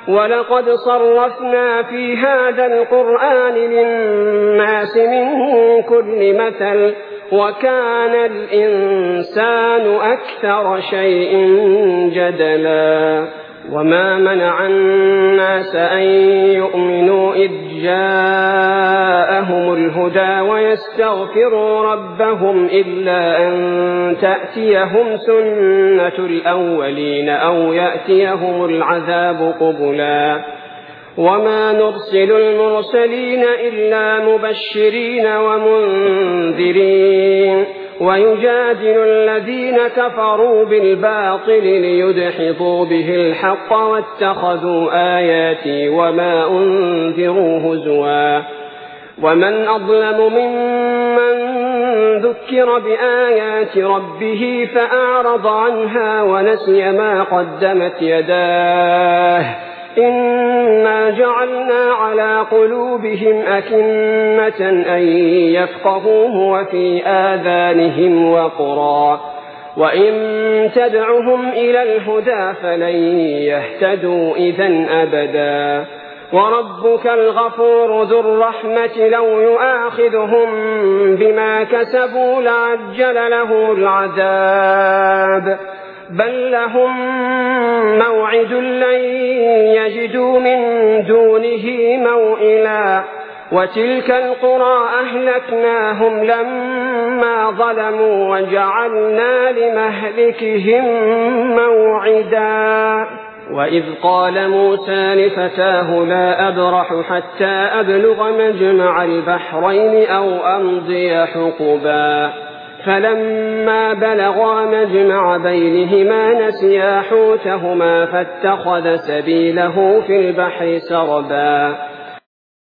ولقد صرفنا في هذا القرآن للناس من كل مثل وكان الإنسان أكثر شيء جدلا وما منع الناس أن يؤمنوا إذ جاءهم الهدى ويستغفروا ربهم إلا أن تأتيهم سنة الأولين أو يأتيهم العذاب قبلا وما نرسل المرسلين إلا مبشرين ومنذرين ويجادل الذين كفروا بالباطل ليدحضوا به الحق واتخذوا آياتي وما أنذروا هزوا ومن أظلم ممن ذكر بآيات ربه فأعرض عنها ونسي ما قدمت يداه إنا جعلنا على قلوبهم أكنة أن يفقهوه وفي آذانهم وقرا وإن تدعهم إلى الهدى فلن يهتدوا إذن أبدا وربك الغفور ذو الرحمة لو يؤاخذهم بما كسبوا لعجل لهم العذاب بل لهم موعد لن يجدوا من دونه موئلا وتلك القرى أهلكناهم لما ظلموا وجعلنا لمهلكهم موعدا وإذ قال موسى لفتاه لا أبرح حتى أبلغ مجمع البحرين أو أمضي حقبا فلما بلغا مجمع بينهما نسيا حوتهما فاتخذ سبيله في البحر سربا